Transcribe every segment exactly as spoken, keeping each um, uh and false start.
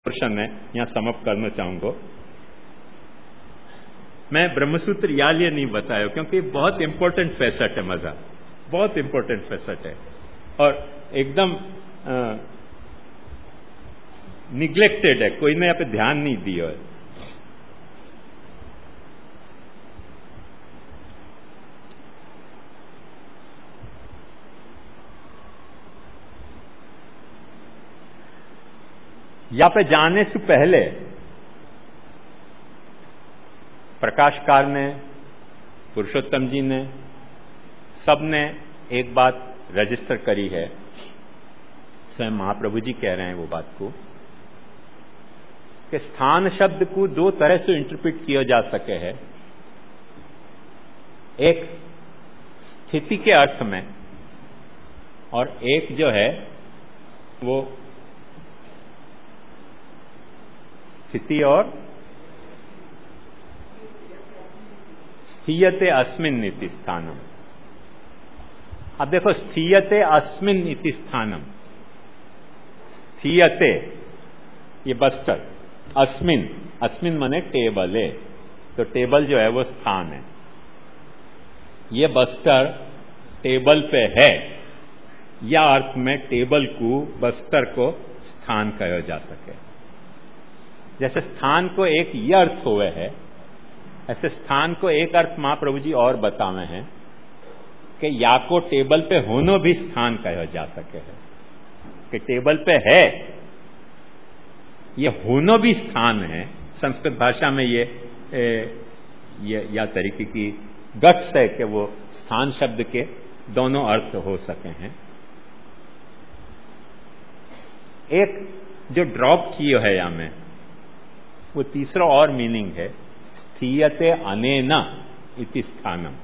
Portion है यहां sum up करना चाहूंगा। मैं ब्रह्मसूत्र या लिए नहीं बताया क्योंकि बहुत इंपॉर्टेंट फैसेट है, मजा बहुत इंपॉर्टेंट फैसेट है और एकदम निग्लेक्टेड है, कोई ने यहाँ पे ध्यान नहीं दिया है। यहां पे जाने से पहले प्रकाशकार ने, पुरुषोत्तम जी ने, सबने एक बात रजिस्टर करी है, स्वयं महाप्रभु जी कह रहे हैं वो बात को, कि स्थान शब्द को दो तरह से इंटरप्रेट किया जा सके है। एक स्थिति के अर्थ में और एक जो है वो स्थिति और स्थीयते अस्मिन् इति स्थानम। अब देखो, स्थीयते अस्मिन् इति स्थानम, स्थीयते ये बस्टर, अस्मिन्, अस्मिन् माने टेबल है, तो टेबल जो है वो स्थान है। ये बस्टर टेबल पे है, या अर्थ में टेबल को, बस्तर को स्थान कहा जा सके। जैसे स्थान को एक ये अर्थ हुए है, ऐसे स्थान को एक अर्थ महाप्रभु जी और बतावे हैं कि या को टेबल पे होनो भी स्थान कहा जा सके है, कि टेबल पे है ये होनो भी स्थान है। संस्कृत भाषा में ये ए, ये या तरीके की गट्स है कि वो स्थान शब्द के दोनों अर्थ हो सके हैं। एक जो ड्रॉप किया है यहां में, वो तीसरा और मीनिंग है, स्थीयते अनेना इति स्थानम।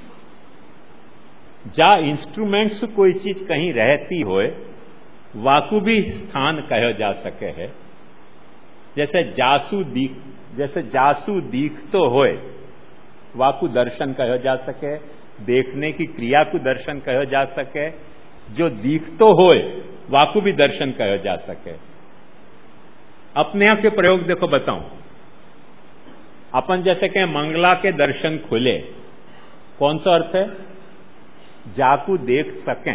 जा इंस्ट्रूमेंट्स कोई चीज कहीं रहती होए वाकु भी स्थान कहा जा सके है। जैसे जासु दीख, जैसे जासु दीख तो होए वाकु दर्शन कहा जा सके, देखने की क्रिया को दर्शन कहा जा सके। जो दीख तो होए वाकु भी दर्शन कहा जा सके। अपने यहां के प्रयोग देखो बताऊं, अपन जैसे कहें मंगला के दर्शन खुले, कौन सा अर्थ है? जाकू देख सकें,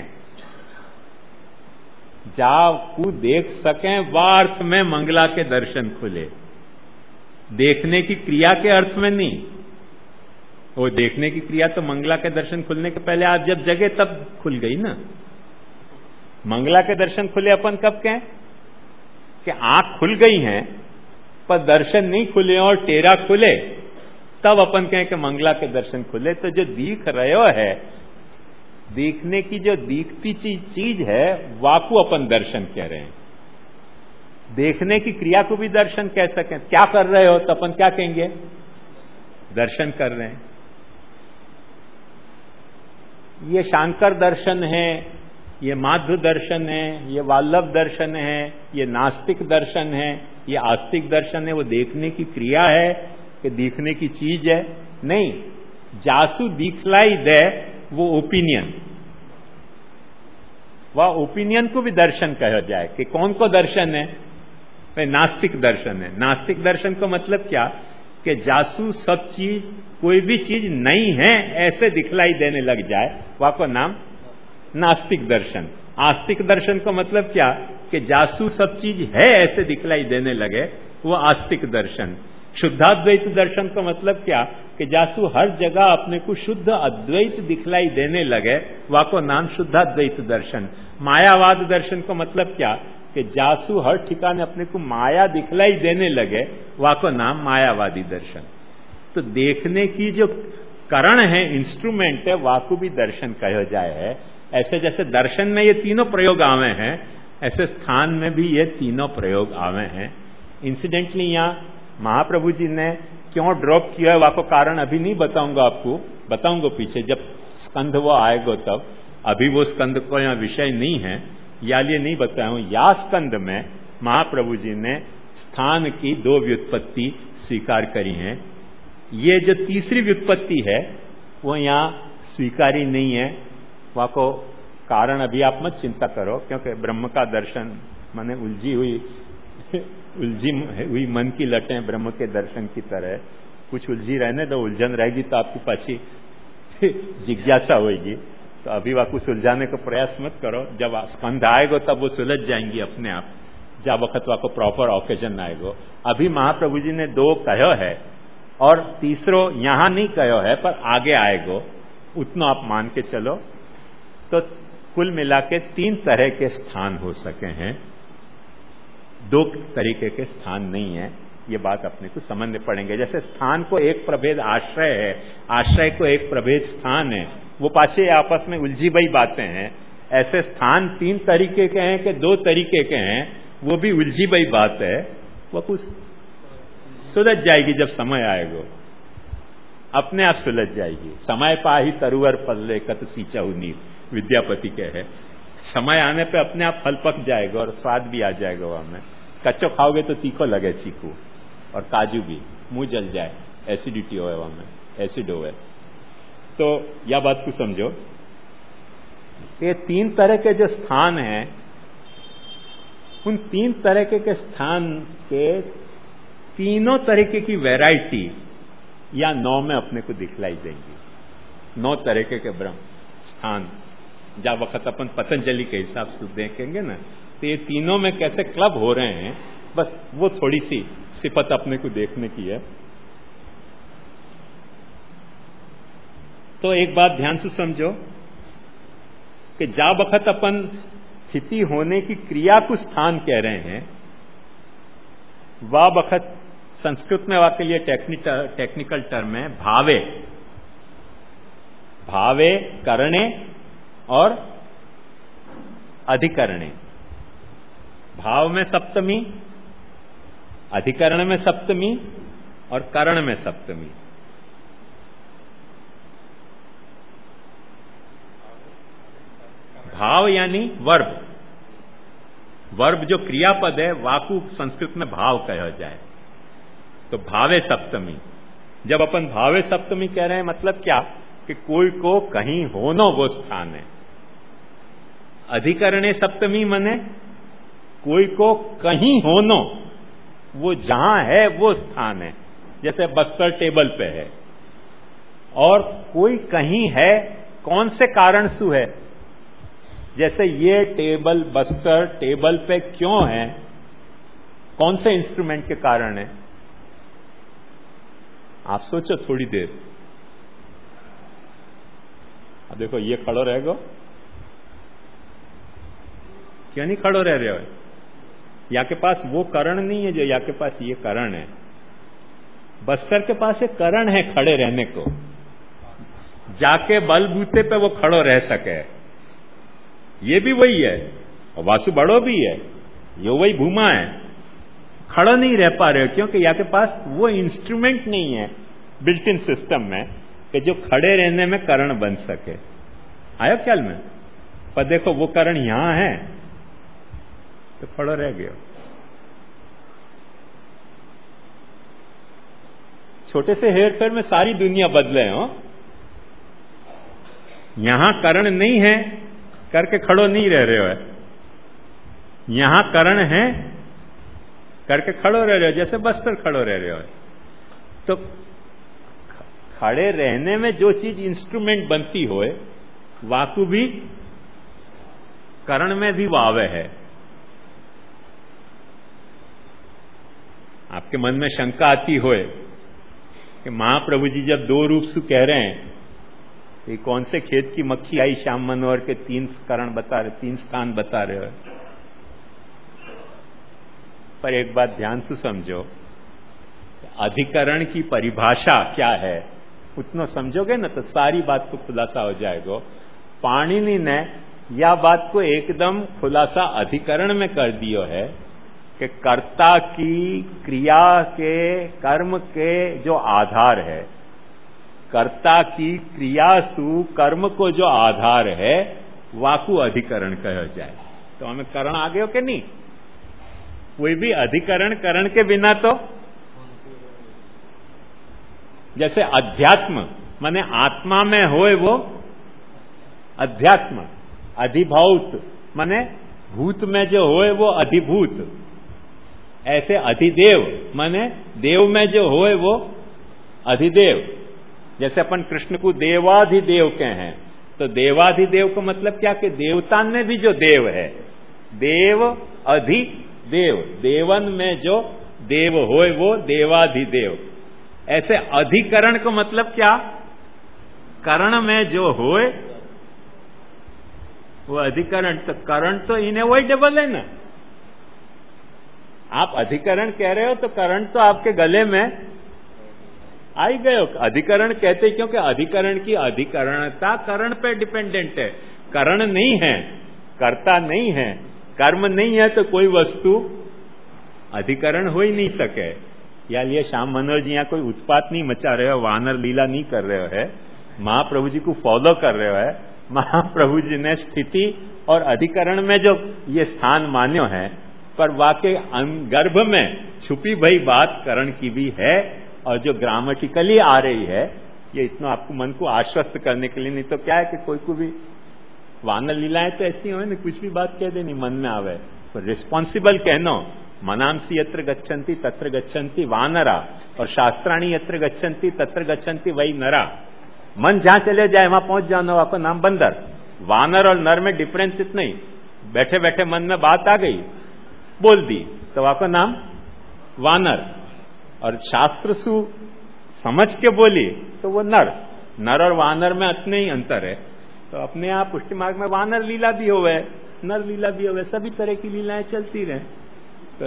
जाकू देख सकें वह अर्थ में मंगला के दर्शन खुले, देखने की क्रिया के अर्थ में नहीं। वो देखने की क्रिया तो मंगला के दर्शन खुलने के पहले आप जब जगे तब खुल गई ना। मंगला के दर्शन खुले अपन कब कहें कि आंख खुल गई हैं पर दर्शन नहीं खुले और टेरा खुले, तब अपन कहें कि मंगला के दर्शन खुले। तो जो दिख रहे है, देखने की जो दिखती चीज है वाकु अपन दर्शन कह रहे हैं। देखने की क्रिया को भी दर्शन कह सकें। क्या कर रहे हो तो अपन क्या कहेंगे? दर्शन कर रहे हैं। ये शांकर दर्शन है, ये माध्व दर्शन है, ये वल्लभ दर्शन है, ये नास्तिक दर्शन है, ये आस्तिक दर्शन है। वो देखने की क्रिया है कि देखने की चीज है? नहीं। जासु दिखलाई दे वो ओपिनियन, वह ओपिनियन को भी दर्शन कहा जाए कि कौन को दर्शन है? भाई नास्तिक दर्शन है। नास्तिक दर्शन का मतलब क्या? कि जासु सब चीज, कोई भी चीज नहीं है ऐसे दिखलाई देने लग जाए, वह को नाम नास्तिक दर्शन। आस्तिक दर्शन का मतलब क्या? कि जासु सब चीज है ऐसे दिखलाई देने लगे, वो आस्तिक दर्शन। शुद्धाद्वैत दर्शन का मतलब क्या? कि जासु हर जगह अपने को शुद्ध अद्वैत दिखलाई देने लगे, वह को नाम शुद्धाद्वैत दर्शन। मायावाद दर्शन का मतलब क्या? कि जासु हर ठिकाने अपने को माया दिखलाई देने लगे, वह को नाम मायावादी दर्शन। तो देखने की जो करण है, इंस्ट्रूमेंट है, वह को भी दर्शन कहा जाए है। ऐसे जैसे दर्शन में ये तीनों प्रयोग आवे हैं, ऐसे स्थान में भी ये तीनों प्रयोग आवे हैं। इंसिडेंटली यहां महाप्रभु जी ने क्यों ड्रॉप किया है, वह कारण अभी नहीं बताऊंगा, आपको बताऊंगा पीछे जब स्कंध वो आएगा तब। अभी वो स्कंध को यहां विषय नहीं है, या लिए नहीं बताया। या स्कंध में महाप्रभु जी ने स्थान की दो व्युत्पत्ति स्वीकार करी हैं। ये जो तीसरी व्युत्पत्ति है वो यहां स्वीकारी नहीं है। वहां को कारण अभी आप मत चिंता करो, क्योंकि ब्रह्म का दर्शन माने उलझी हुई उलझी हुई मन की लटें ब्रह्म के दर्शन की तरह कुछ उलझी रहने दो, उलझन रहेगी तो आपकी पाछी जिज्ञासा होगी। तो अभी वह कुछ उलझाने का प्रयास मत करो, जब स्कंध आएगा तब वो सुलझ जाएंगी अपने आप, जब वक्त को प्रॉपर ऑकेजन आएगो। अभी महाप्रभु जी ने दो कहो है और तीसरो यहां नहीं कहो है पर आगे आएगो, उतना आप मान के चलो। तो कुल मिला के तीन तरह के स्थान हो सके हैं, दो तरीके के स्थान नहीं है। ये बात अपने को समझने पड़ेंगे। जैसे स्थान को एक प्रभेद आश्रय है, आश्रय को एक प्रभेद स्थान है, वो पाछे आपस में उलझी हुई बातें हैं। ऐसे स्थान तीन तरीके के हैं कि दो तरीके के हैं, वो भी उलझी हुई बात है। वो कुछ सुलझ जाएगी जब समय आएगा, अपने आप सुलझ जाएगी। समय पा ही तरुवर पल्ले कत सींचा नीर, विद्यापति के है। समय आने पे अपने आप फल पक जाएगा और स्वाद भी आ जाएगा। वहां में कच्चो खाओगे तो तीखो लगे चीकू, और काजू भी मुंह जल जाए, एसिडिटी हो वहां में, एसिड हो। तो यह बात को समझो कि तीन तरह के जो स्थान हैं, उन तीन तरह के स्थान के तीनों तरीके की वैरायटी या नौ में अपने को दिखलाई देंगी। नौ तरीके के ब्रह्म स्थान जब वक्त अपन पतंजलि के हिसाब से देखेंगे ना, तो ये तीनों में कैसे क्लब हो रहे हैं, बस वो थोड़ी सी सिफत अपने को देखने की है। तो एक बात ध्यान से समझो कि जब वक्त अपन स्थिति होने की क्रिया को स्थान कह रहे हैं, वह वक्त संस्कृत में वाके लिए टेक्निकल टेक्निकल टर्म है भावे। भावे करणे और अधिकरणे। भाव में सप्तमी, अधिकरण में सप्तमी और करण में सप्तमी। भाव यानी वर्ब, वर्ब जो क्रियापद है वाकु संस्कृत में भाव कहा जाए, तो भावे सप्तमी। जब अपन भावे सप्तमी कह रहे हैं मतलब क्या कि कोई को कहीं होनो वो स्थान है। अधिकरणे सप्तमी मने कोई को कहीं होनो, वो जहां है वो स्थान है। जैसे बस्तर टेबल पे है, और कोई कहीं है, कौन से कारण सु है। जैसे ये टेबल बस्तर टेबल पे क्यों है, कौन से इंस्ट्रूमेंट के कारण है। आप सोचो थोड़ी देर। अब देखो ये खड़ो रहेगा, क्यों नहीं खड़ो रह रहे हो। या के पास वो करण नहीं है जो या के पास ये करण है। बस्तर के पास एक करण है खड़े रहने को, जाके बलबूते पे वो खड़ो रह सके। ये भी वही है, और वासु बड़ो भी है, ये वही भूमा है। खड़ा नहीं रह पा रहे हो क्योंकि या के पास वो इंस्ट्रूमेंट नहीं है बिल्ट इन सिस्टम में कि जो खड़े रहने में कारण बन सके। आयो ख्याल में। पर देखो वो कारण यहां है तो खड़ो रह गया। छोटे से हेर फेर में सारी दुनिया बदले हो। यहां कारण नहीं है करके खड़ो नहीं रह रहे हो, यहां कारण है करके खड़ो रह रहे हो। जैसे बस्तर खड़ो रह रहे हो, तो खड़े रहने में जो चीज इंस्ट्रूमेंट बनती होए वाकु भी करण में भी वावे है। आपके मन में शंका आती होए कि महाप्रभु जी जब दो रूप से कह रहे हैं, ये कौन से खेत की मक्खी आई श्याम मनोहर के तीन कारण बता रहे, तीन स्थान बता रहे हो। पर एक बात ध्यान से समझो, अधिकरण की परिभाषा क्या है उतना समझोगे ना तो सारी बात को खुलासा हो जाएगा। पाणिनि ने यह बात को एकदम खुलासा अधिकरण में कर दियो है कि कर्ता की क्रिया के कर्म के जो आधार है, कर्ता की क्रिया सु कर्म को जो आधार है वाकु अधिकरण कहा जाए। तो हमें करण आगे हो कि नहीं। कोई भी अधिकरण करण के बिना तो, जैसे अध्यात्म माने आत्मा में होए वो अध्यात्म, अधिभूत माने भूत में जो होए वो अधिभूत। ऐसे अधिदेव माने देव में जो होए वो अधिदेव। जैसे अपन कृष्ण को देवाधिदेव के हैं, तो देवाधिदेव का मतलब क्या कि देवता में भी जो देव है, देव अधिदेव, देवन में जो देव होए वो देवाधिदेव। ऐसे अधिकरण का मतलब क्या, करण में जो होए वो अधिकरण। तो करण तो इनएवॉइडेबल है ना। आप अधिकरण कह रहे हो तो करण तो आपके गले में आ ही गए हो। अधिकरण कहते क्योंकि अधिकरण की अधिकरणता करण पे डिपेंडेंट है। करण नहीं है, कर्ता नहीं है, कर्म नहीं है, तो कोई वस्तु अधिकरण हो ही नहीं सके। या लिए श्याम मनोहर जी यहाँ कोई उत्पात नहीं मचा रहे हो, वानर लीला नहीं कर रहे हो है, महाप्रभु जी को फॉलो कर रहे हो है। महाप्रभु जी ने स्थिति और अधिकरण में जो ये स्थान मान्यो है, पर वाकई गर्भ में छुपी भई बात करण की भी है, और जो ग्रामेटिकली आ रही है ये इतना आपको मन को आश्वस्त करने के लिए। नहीं तो क्या है कि कोई को भी वानर लीलाएं तो ऐसी हो ना, कुछ भी बात कह देनी मन में आवे, तो रिस्पॉन्सिबल कहनो। मनांसी यत्र गच्छन्ति तत्र गच्छन्ति वानरा, और शास्त्राणी यत्र गच्छन्ति तत्र गच्छन्ति वही नरा। मन जहां चले जाए वहां पहुंच जाना, आपका नाम बंदर। वानर और नर में डिफरेंस इतना ही, बैठे बैठे मन में बात आ गई बोल दी तो आपका नाम वानर, और शास्त्र सु समझ के बोली तो वो नर। नर और वानर में इतने ही अंतर है। तो अपने आप पुष्टि मार्ग में वानर लीला भी होवे, नर लीला भी होवे, सभी तरह की लीलाएं चलती रहे। तो,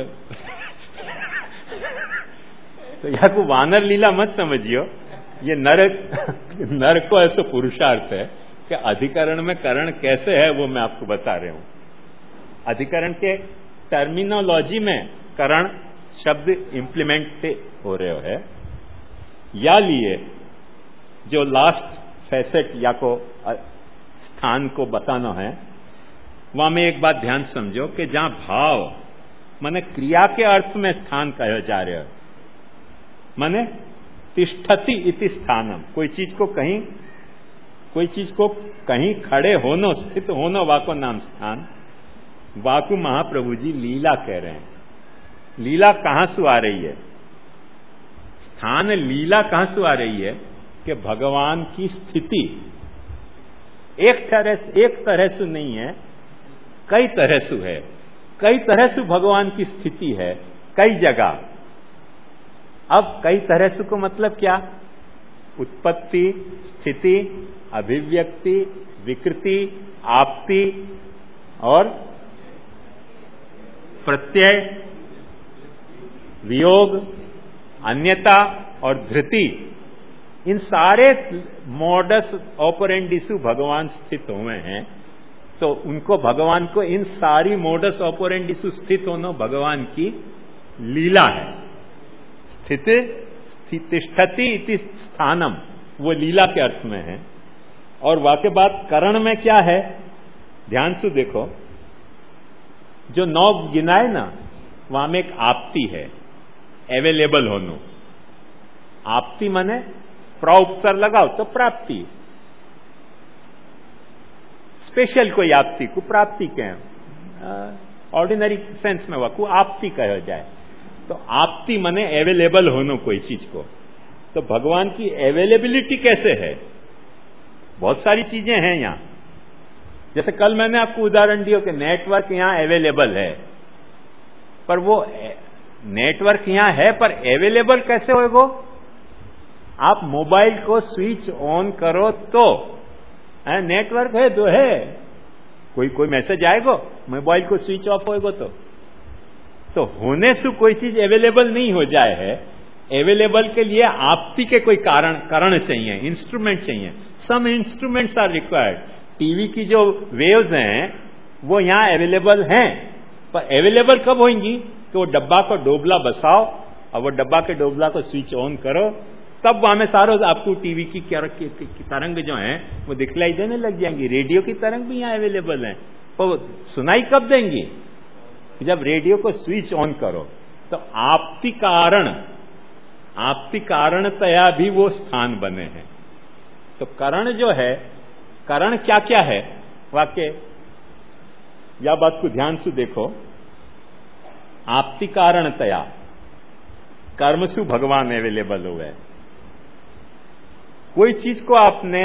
तो यहाँ को वानर लीला मत समझियो, ये नर नर को ऐसा पुरुषार्थ है कि अधिकरण में करण कैसे है वो मैं आपको बता रहा हूं। अधिकरण के टर्मिनोलॉजी में करण शब्द इंप्लीमेंट हो रहे है। या लिए जो लास्ट फैसेट या को स्थान को बताना है, वहां में एक बात ध्यान समझो कि जहां भाव माने क्रिया के अर्थ में स्थान कहा जा रहा है, माने तिष्ठति इति स्थानम, कोई चीज को कहीं कोई चीज को कहीं खड़े होनो, स्थित होनो, वाको नाम स्थान। वाकु महाप्रभु जी लीला कह रहे हैं। लीला कहां से आ रही है, स्थान लीला कहां से आ रही है कि भगवान की स्थिति एक तरह से एक तरह से नहीं है, कई तरह से है। कई तरह से भगवान की स्थिति है, कई जगह। अब कई तरह से को मतलब क्या, उत्पत्ति, स्थिति, अभिव्यक्ति, विकृति, आपत्ति और प्रत्यय, वियोग, अन्यता और धृति, इन सारे मॉडस ऑपरेंडी से भगवान स्थित हुए हैं। तो उनको भगवान को इन सारी मोडस ऑपरेंडी से स्थित होना भगवान की लीला है। स्थिति तिष्ठति इति स्थानम, वो लीला के अर्थ में है। और वाके बाद करण में क्या है, ध्यान से देखो, जो नौ गिनाए ना, वहां में एक आपत्ति है, अवेलेबल होनो। आपत्ति माने प्रउपसर लगाओ तो प्राप्ति, स्पेशल कोई आपत्ति को प्राप्ति कहें, ऑर्डिनरी सेंस में वह आपत्ति कहा जाए। तो आपत्ति माने अवेलेबल होनो कोई चीज को। तो भगवान की अवेलेबिलिटी कैसे है, बहुत सारी चीजें हैं यहां। जैसे कल मैंने आपको उदाहरण दिया कि नेटवर्क यहां अवेलेबल है, पर वो नेटवर्क यहां है पर अवेलेबल कैसे होएगा। आप मोबाइल को स्विच ऑन करो तो नेटवर्क है तो है, कोई कोई मैसेज आएगा, मोबाइल को स्विच ऑफ होएगा तो तो होने से कोई चीज अवेलेबल नहीं हो जाए है। अवेलेबल के लिए आपत्ति के कोई कारण कारण चाहिए, इंस्ट्रूमेंट चाहिए। Some instruments are required. TV की जो वेव्स हैं वो यहां अवेलेबल हैं, पर अवेलेबल कब होंगी कि वो डब्बा को डोबला बसाओ और वो डब्बा के डोबला को स्विच ऑन करो, तब वहां में सारों आपको टीवी की तरंग जो है वो दिखलाई देने लग जाएंगी। रेडियो की तरंग भी यहां अवेलेबल है, तो सुनाई कब देंगी, जब रेडियो को स्विच ऑन करो। तो आपत्ति कारण आपत्ति कारणतया भी वो स्थान बने हैं। तो करण जो है, करण क्या क्या है, वाक्य या बात को ध्यान से देखो। आपती कारणतया कर्म शु भगवान अवेलेबल हो गए। कोई चीज को आपने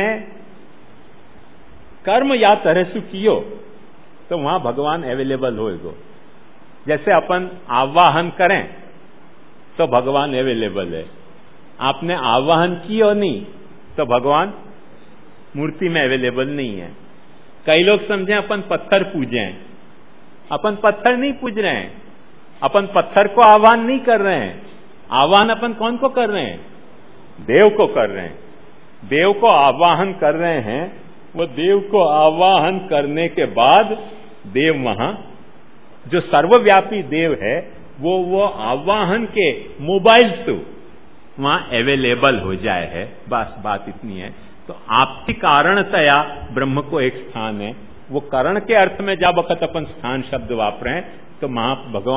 कर्म या तरह से कियो तो वहां भगवान अवेलेबल होएगो। जैसे अपन आवाहन करें तो भगवान अवेलेबल है, आपने आवाहन कियो नहीं तो भगवान मूर्ति में अवेलेबल नहीं है। कई लोग समझे अपन पत्थर पूजे, अपन पत्थर नहीं पूज रहे हैं, अपन पत्थर को आह्वान नहीं कर रहे हैं। आह्वान अपन कौन को कर रहे हैं? देव को कर रहे हैं। देव को आवाहन कर रहे हैं। वो देव को आवाहन करने के बाद देव वहां जो सर्वव्यापी देव है वो वो आवाहन के मोबाइल से वहां अवेलेबल हो जाए है। बस बात इतनी है। तो आपकी कारणतया ब्रह्म को एक स्थान है। वो करण के अर्थ में जब वक्त अपन स्थान शब्द वापरें तो महा भगवान